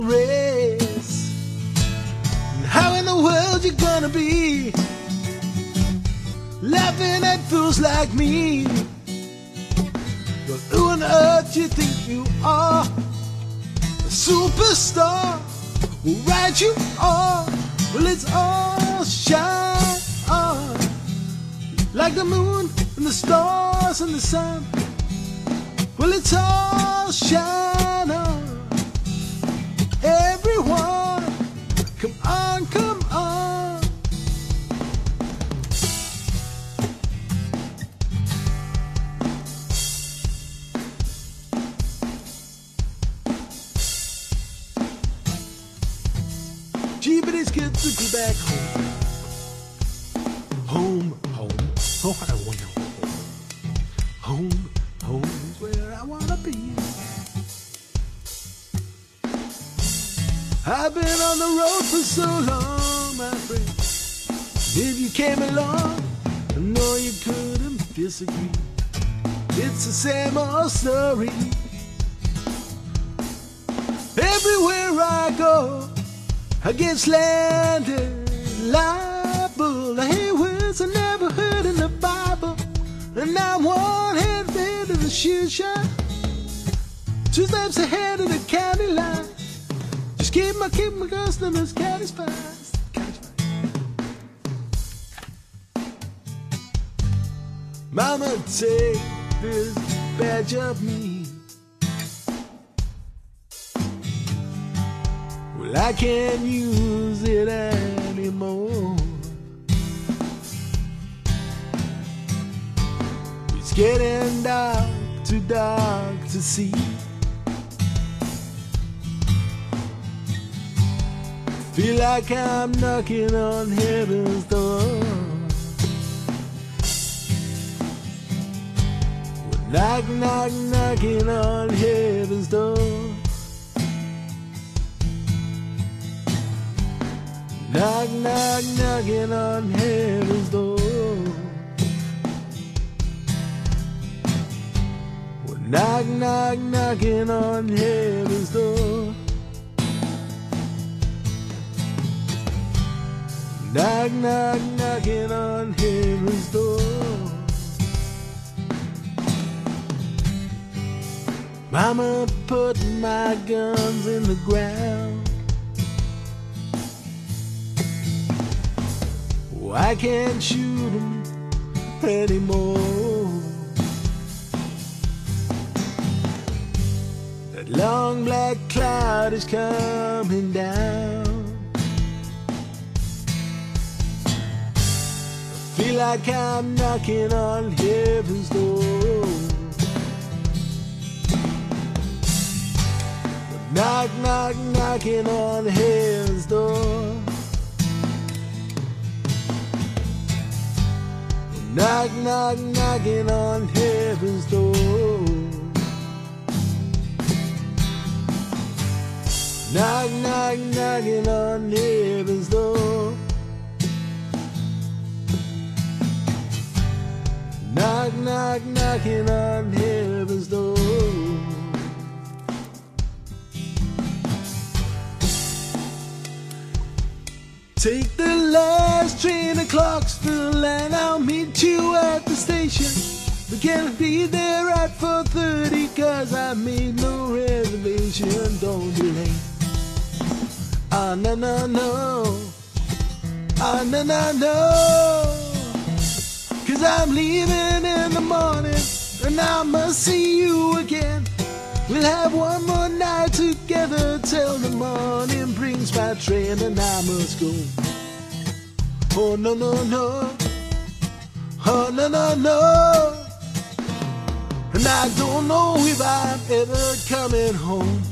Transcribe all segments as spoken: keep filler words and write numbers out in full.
race. And how in the world you gonna be laughing at fools like me? But who on earth you think you are? A superstar will ride you on. Well, it's all shine on, like the moon and the stars and the sun. Well, it's all shine on, everyone. Come on, come on. Gee, but it's good to be back home. Home, home, oh, I wanna go home. Home, home is where I wanna be. I've been on the road for so long, my friend. If you came along, I know you couldn't disagree. It's the same old story. Everywhere I go, I get slandered, liable. I hear words I never heard in the Bible. And I'm one hand ahead of the shoe shop, two steps ahead of the county line. Just keep my, keep my customers satisfied. Mama, take this badge of me. Well, I can't use it anymore. It's getting dark, too dark to see. Feel like I'm knocking on heaven's door. Well, knock, knock, knocking on heaven's door. Knock, knock, knocking on heaven's door. Well, knock, knock, knocking on heaven's door. Knock, knock, knocking on heaven's door. Mama put my guns in the ground. Oh, I can't shoot them anymore. That long black cloud is coming down. Feel like I'm knocking on heaven's door. Knock, knock, knocking on heaven's door. Knock, knock, knocking on heaven's door. Knock, knock, knocking on heaven's door. Knock, knock, knocking on heaven's door. Take the last train to Clarksville and I'll meet you at the station. We can't be there at four thirty cause I made no reservation. Don't delay. Ah, no, no, no. Ah, no, no, no. Cause I'm leaving in the morning and I must see you again. We'll have one more night together till the morning brings my train and I must go. Oh no, no, no. Oh no, no, no. And I don't know if I'm ever coming home.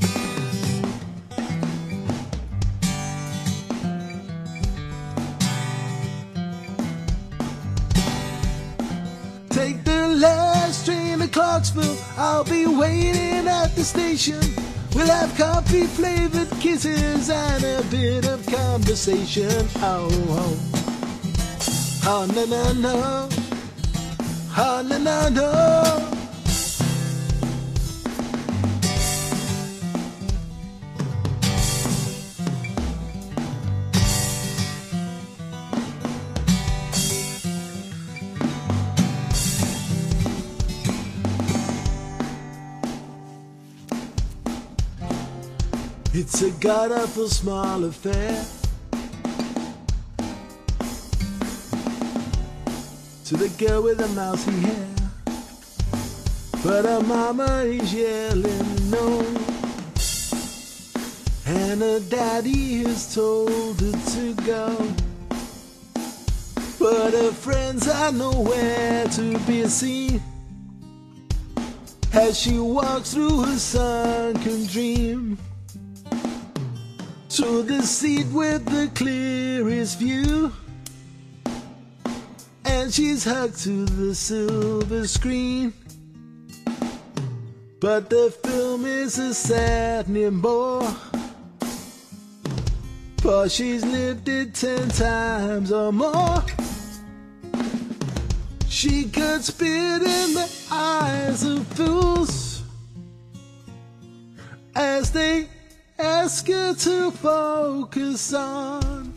Take the last train to Clarksville. I'll be waiting at the station. We'll have coffee flavored kisses and a bit of conversation. Oh, oh. Oh, no, no, no. Oh, no, no, no. It's a god-awful small affair to the girl with the mousy hair, but her mama is yelling no, and her daddy has told her to go, but her friends are nowhere to be seen as she walks through her sunken dream to the seat with the clearest view, and she's hugged to the silver screen. But the film is a saddening bore, for she's lived it ten times or more. She could spit in the eyes of fools as they ask her to focus on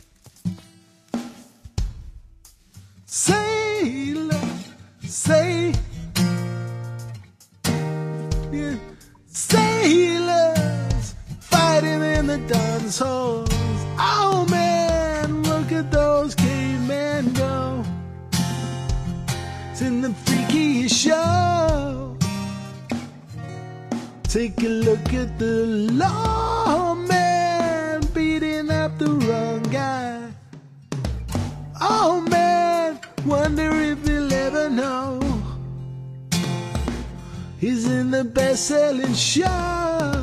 sailor, say, yeah, sailors fighting in the dance halls. Oh man, look at those cavemen go. It's in the freakiest show. Take a look at the lawman beating up the wrong guy. Oh man, wonder if he'll ever know he's in the best-selling show.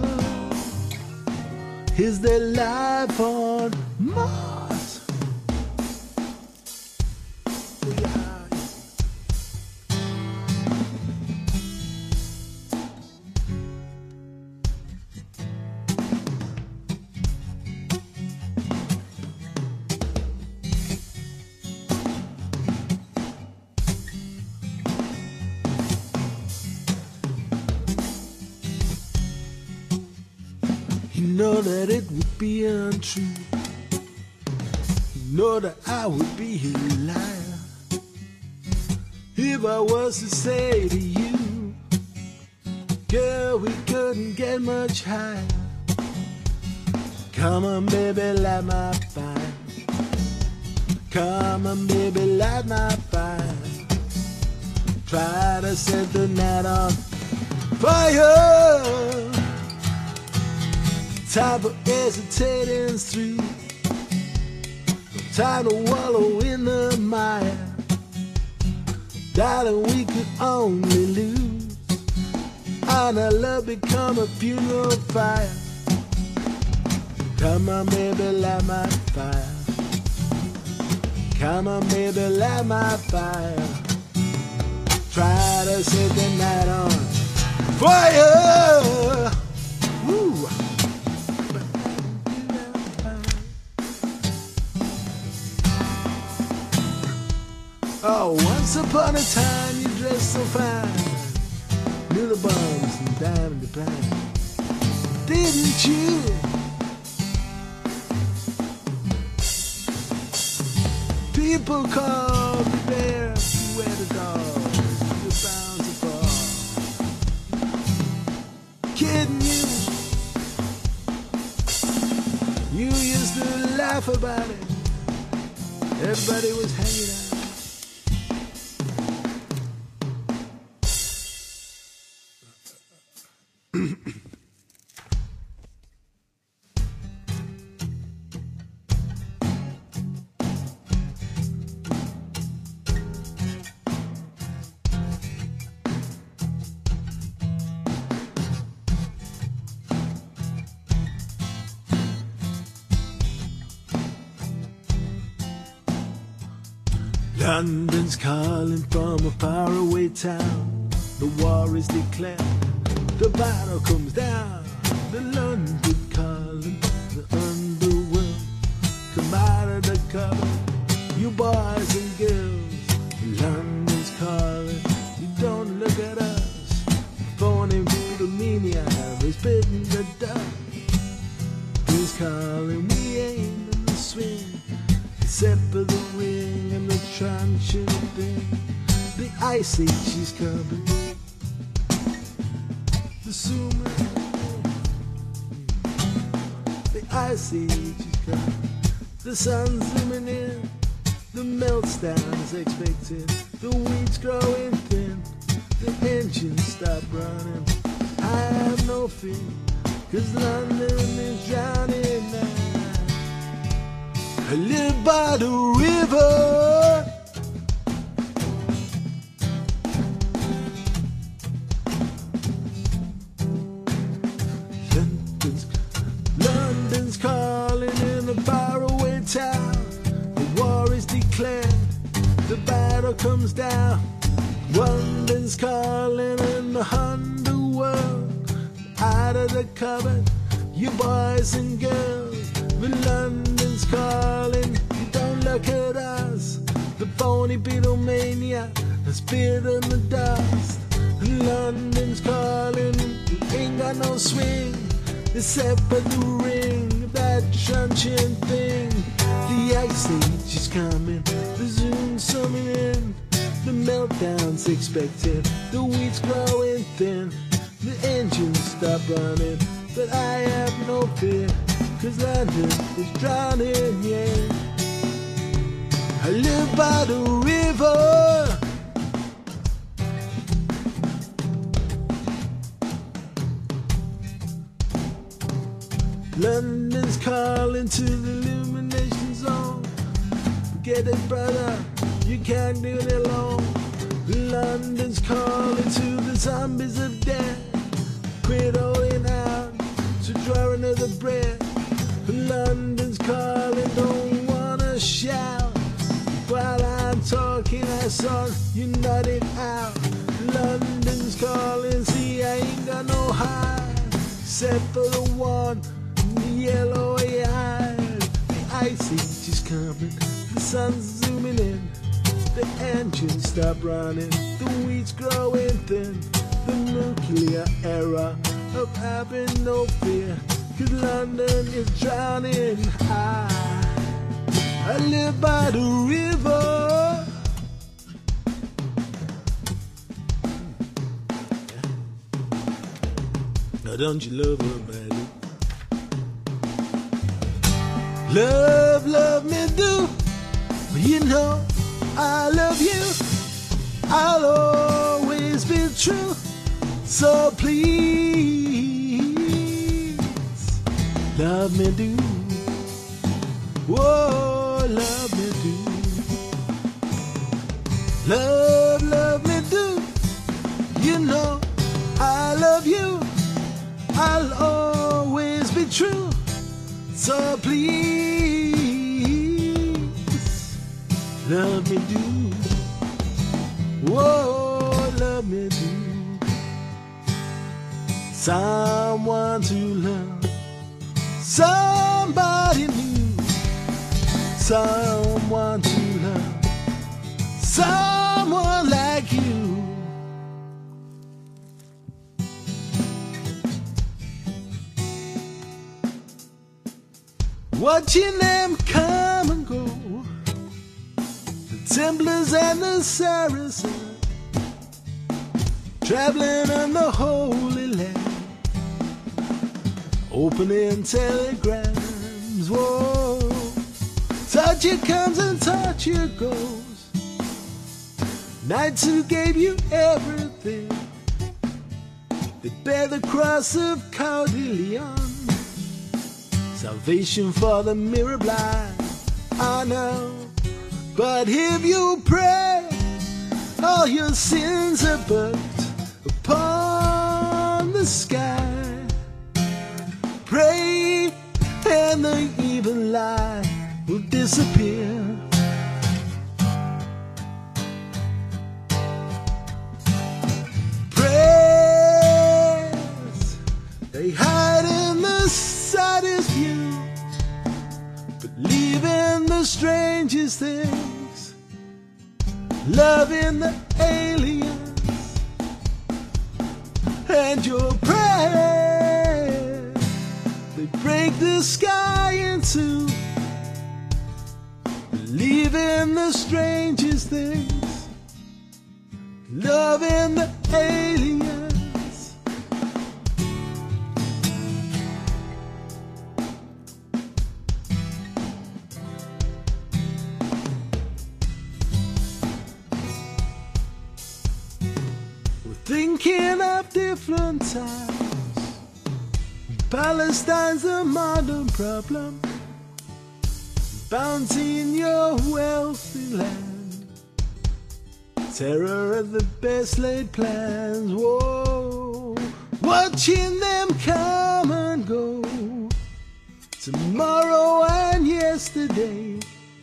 Is there life on Mars? You know that it would be untrue. You know that I would be a liar if I was to say to you, girl, we couldn't get much higher. Come on, baby, light my fire. Come on, baby, light my fire. Try to set the night on fire. Time for hesitating through, no time to wallow in the mire. Darling, we could only lose, and our love become a funeral fire. Come on, baby, light my fire. Come on, baby, light my fire. Try to set the night on fire. Woo. Oh, once upon a time you dressed so fine, knew the bums and diamond the pine, didn't you? People call me bear, you wear the dogs, you're bound to fall. Kidding you, you used to laugh about it, everybody was hanging out. London's calling from a faraway town. The war is declared, the battle comes down. The London calling, the underworld, come out of the cover, you boys and girls. London's calling, you don't look at us. Phony Buddha is spitting the dust. He's calling, we ain't in the swing, except for the ring and the truncheon thing. The ice age is coming, the sumo. ice age is coming. The sun's zooming in, the meltdown is expected. The weeds growing thin, the engines stop running. I have no fear, cause London is drowning now. I live by the river, London's, London's calling in a faraway town. The war is declared, the battle comes down. London's calling in the underworld. Out of the cupboard, you boys and girls. But London's calling, you don't look at us. The phony Beatlemania has bitten the dust. And London's calling, you ain't got no swing except for the ring of that truncheon thing. The ice age is coming, the zoom's zooming in, the meltdown's expected, the weeds growing thin, the engines stop running, but I have no fear, cause London is drowning, yeah. I live by the river, London's calling to the illumination zone. Get it, brother, you can't do it alone. London's calling to the zombies of death. Quit holding out to draw another breath. London's calling, don't wanna shout. While I'm talking, I saw you nodding out. London's calling, see I ain't got no hide, except for the one in the yellow eyes. The ice age is coming, the sun's zooming in, the engines stop running, the weeds growing thin, the nuclear era of having no fear, cause London is drowning. I, I live by the river, now don't you love her, baby? Love, love me do, you know I love you, I'll always be true, so please love me do, whoa, love me do, love, love me do, you know I love you, I'll always be true, so please love me do, whoa, love me do. Someone to love, somebody new, someone to love, someone like you. Watching them come and go, the Templars and the Saracens, traveling on the Holy Land, opening telegrams, whoa. Touch it comes and touch it goes. Knights who gave you everything, they bear the cross of Coeur de Lion. Salvation for the mirror blind, I know. But if you pray, all your sins are booked upon the sky. Pray and the evil lie will disappear. Prayers, they hide in the saddest view, believe in the strangest things, love in the aliens, and your prayers, they break the sky in two, believe in the strangest things, love in the aliens. thinking of different times. Palestine's a modern problem, bounty in your wealthy land, terror of the best laid plans. Whoa, watching them come and go, tomorrow and yesterday,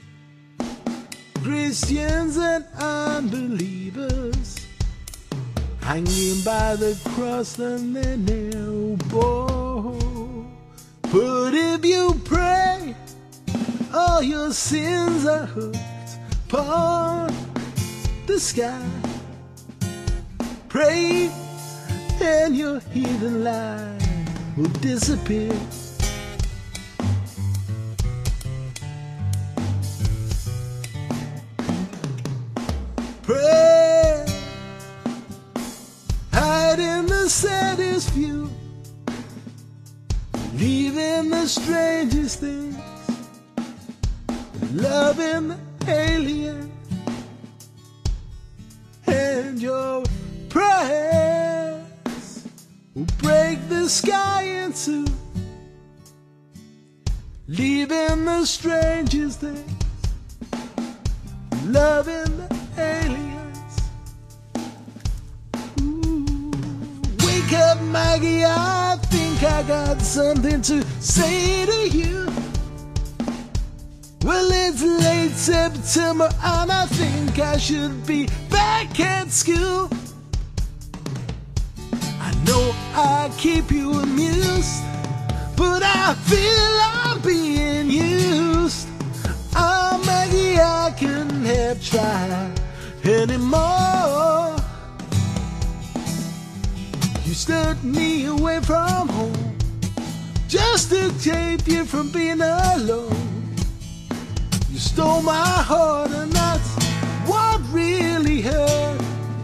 Christians and unbelievers hanging by the cross and their nail. Whoa, but if you pray, all your sins are hooked upon the sky. Pray and your heathen life will disappear. Pray, hide in the saddest view, leaving the strangest things, loving the alien, and your prayers will break the sky in two, leaving the strangest things, loving the aliens. Ooh. Wake up, Maggie, I think I got something to say to you. Well, it's late September and I think I should be back at school. I know I keep you amused, but I feel I'm being used. Oh, Maggie, I couldn't have tried anymore. You stood me away from home just to keep you from being alone. You stole my heart and that's what really hurt.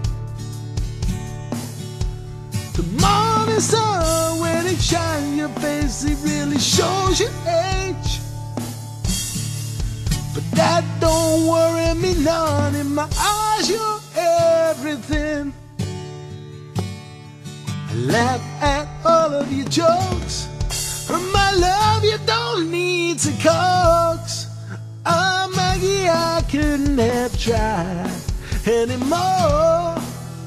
The morning sun, when it shines in your face, it really shows your age. But that don't worry me none. In my eyes you're everything. I laugh at all of your jokes, and my love you don't need to coax. Oh, Maggie, I couldn't have tried anymore.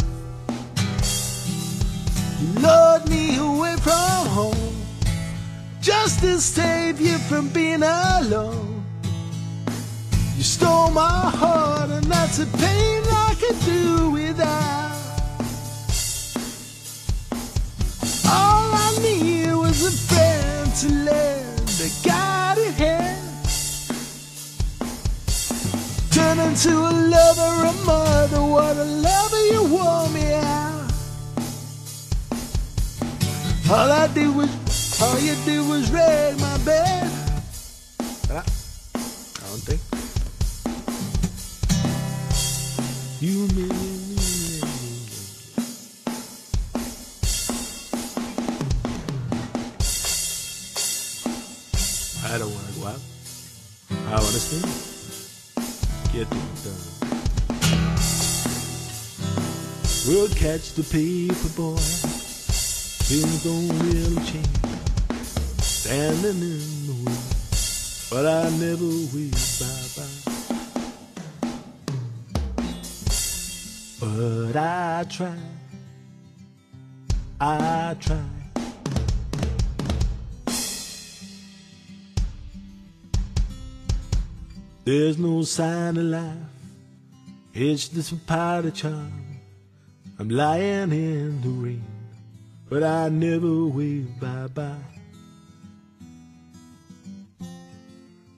You lured me away from home just to save you from being alone. You stole my heart and that's a pain I could do without. All I needed was a friend to lend a guiding hand, turn into a lover, a mother. What a lover you wore me out. All I did was, all you did was raid my bed. I, I don't think you mean me. I don't want to go out. I want to stay. Get it done. We'll catch the paper boy. Things don't really change. Standing in the wind, but I never will. Bye-bye. But I try, I try. There's no sign of life, it's just a powder charm. I'm lying in the rain, but I never will. Bye-bye.